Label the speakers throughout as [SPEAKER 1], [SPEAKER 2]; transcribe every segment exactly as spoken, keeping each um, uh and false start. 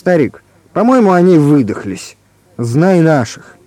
[SPEAKER 1] старик, по-моему, они выдохлись. Знай наших».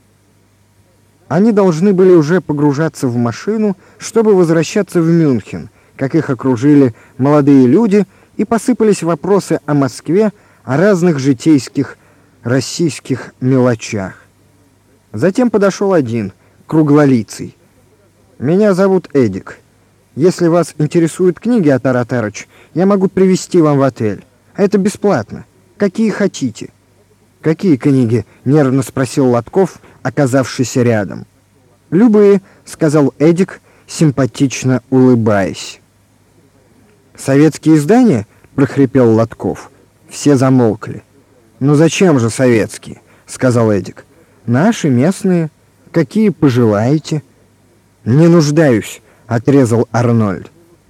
[SPEAKER 1] Они должны были уже погружаться в машину, чтобы возвращаться в Мюнхен, как их окружили молодые люди, и посыпались вопросы о Москве, о разных житейских российских мелочах. Затем подошел один, круглолицый. «Меня зовут Эдик. Если вас интересуют книги о Таратарач, я могу привезти вам в отель. Это бесплатно. Какие хотите». «Какие книги?» — нервно спросил Лотков, оказавшийся рядом. «Любые», — сказал Эдик, симпатично улыбаясь. «Советские издания?» — прохрипел Лотков. Все замолкли. «Ну зачем же советские?» — сказал Эдик. «Наши, местные. Какие пожелаете?» «Не нуждаюсь», — отрезал Арнольд.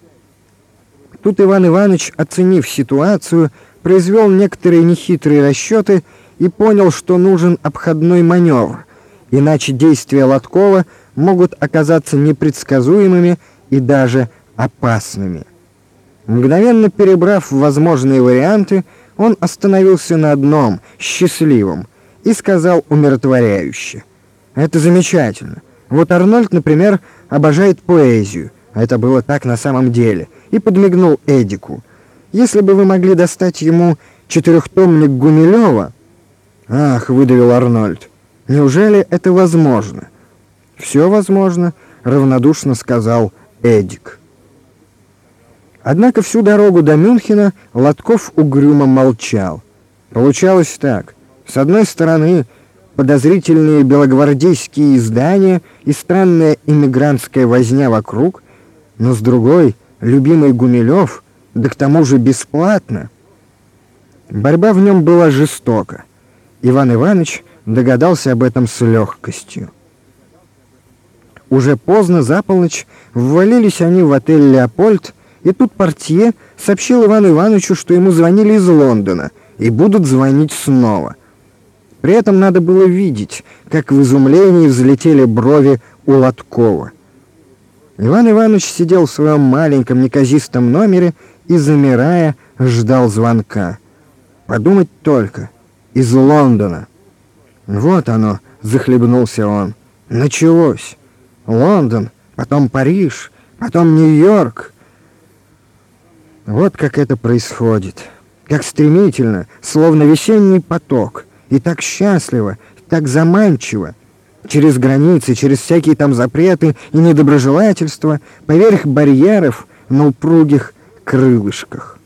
[SPEAKER 1] Тут Иван Иванович, оценив ситуацию, произвел некоторые нехитрые расчеты и понял, что нужен обходной маневр, иначе действия Лоткова могут оказаться непредсказуемыми и даже опасными. Мгновенно перебрав возможные варианты, он остановился на одном, счастливом, и сказал умиротворяюще: «Это замечательно. Вот Арнольд, например, обожает поэзию, а это было так на самом деле», и подмигнул Эдику. «Если бы вы могли достать ему четырехтомник Гумилева...» «Ах», — выдавил Арнольд, — «неужели это возможно?» «Все возможно», — равнодушно сказал Эдик. Однако всю дорогу до Мюнхена Лотков угрюмо молчал. Получалось так. С одной стороны, подозрительные белогвардейские издания и странная иммигрантская возня вокруг, но с другой — любимый Гумилев, да к тому же бесплатно. Борьба в нем была жестока. Иван Иванович догадался об этом с легкостью. Уже поздно, за полночь, ввалились они в отель «Леопольд», и тут портье сообщил Ивану Ивановичу, что ему звонили из Лондона и будут звонить снова. При этом надо было видеть, как в изумлении взлетели брови у Лоткова. Иван Иванович сидел в своем маленьком неказистом номере и, замирая, ждал звонка. Подумать только, из Лондона. Вот оно, захлебнулся он. Началось. Лондон, потом Париж, потом Нью-Йорк. Вот как это происходит. Как стремительно, словно весенний поток. И так счастливо, так заманчиво. Через границы, через всякие там запреты и недоброжелательства, поверх барьеров на упругих крылышках.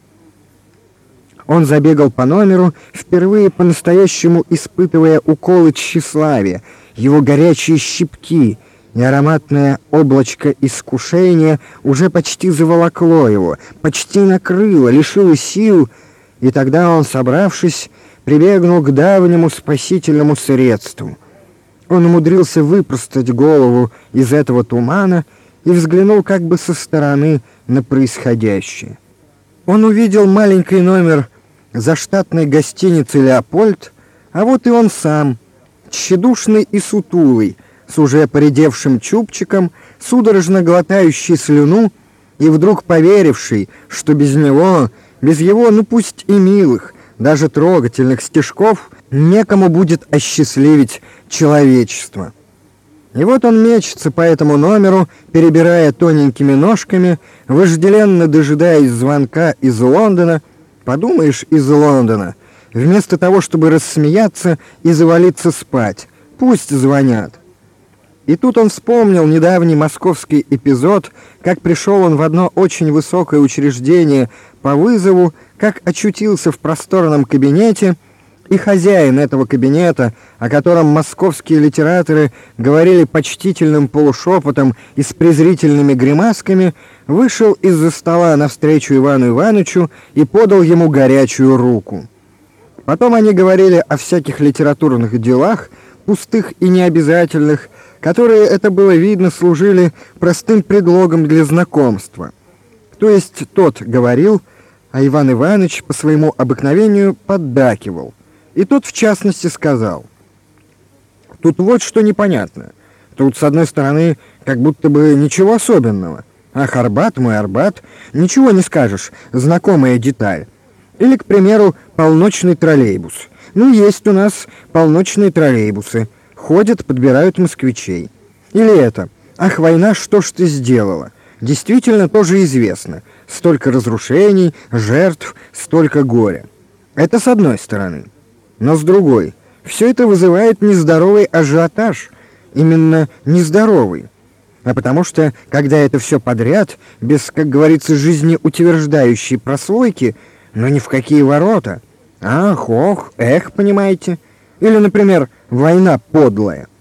[SPEAKER 1] Он забегал по номеру, впервые по-настоящему испытывая уколы тщеславия, его горячие щипки, и ароматное облачко искушения уже почти заволокло его, почти накрыло, лишило сил, и тогда он, собравшись, прибегнул к давнему спасительному средству. Он умудрился выпростать голову из этого тумана и взглянул как бы со стороны на происходящее. Он увидел маленький номер заштатной гостиницы «Леопольд», а вот и он сам, тщедушный и сутулый, с уже поредевшим чубчиком, судорожно глотающий слюну и вдруг поверивший, что без него, без его, ну пусть и милых, даже трогательных стишков, некому будет осчастливить человечество. И вот он мечется по этому номеру, перебирая тоненькими ножками, вожделенно дожидаясь звонка из Лондона. Подумаешь, из Лондона. Вместо того, чтобы рассмеяться и завалиться спать. Пусть звонят. И тут он вспомнил недавний московский эпизод, как пришел он в одно очень высокое учреждение по вызову, как очутился в просторном кабинете, и хозяин этого кабинета, о котором московские литераторы говорили почтительным полушепотом и с презрительными гримасками, вышел из-за стола навстречу Ивану Ивановичу и подал ему горячую руку. Потом они говорили о всяких литературных делах, пустых и необязательных, которые, это было видно, служили простым предлогом для знакомства. То есть тот говорил, а Иван Иванович по своему обыкновению поддакивал. И тот, в частности, сказал: «Тут вот что непонятно. Тут, с одной стороны, как будто бы ничего особенного. Ах, Арбат, мой Арбат, ничего не скажешь, знакомая деталь. Или, к примеру, полночный троллейбус. Ну, есть у нас полночные троллейбусы. Ходят, подбирают москвичей. Или это: «Ах, война, что ж ты сделала?» Действительно, тоже известно. Столько разрушений, жертв, столько горя. Это с одной стороны. Но с другой, все это вызывает нездоровый ажиотаж. Именно нездоровый. А потому что, когда это все подряд, без, как говорится, жизнеутверждающей прослойки, но ни в какие ворота. Ах, ох, эх, понимаете? Или, например, «Война подлая».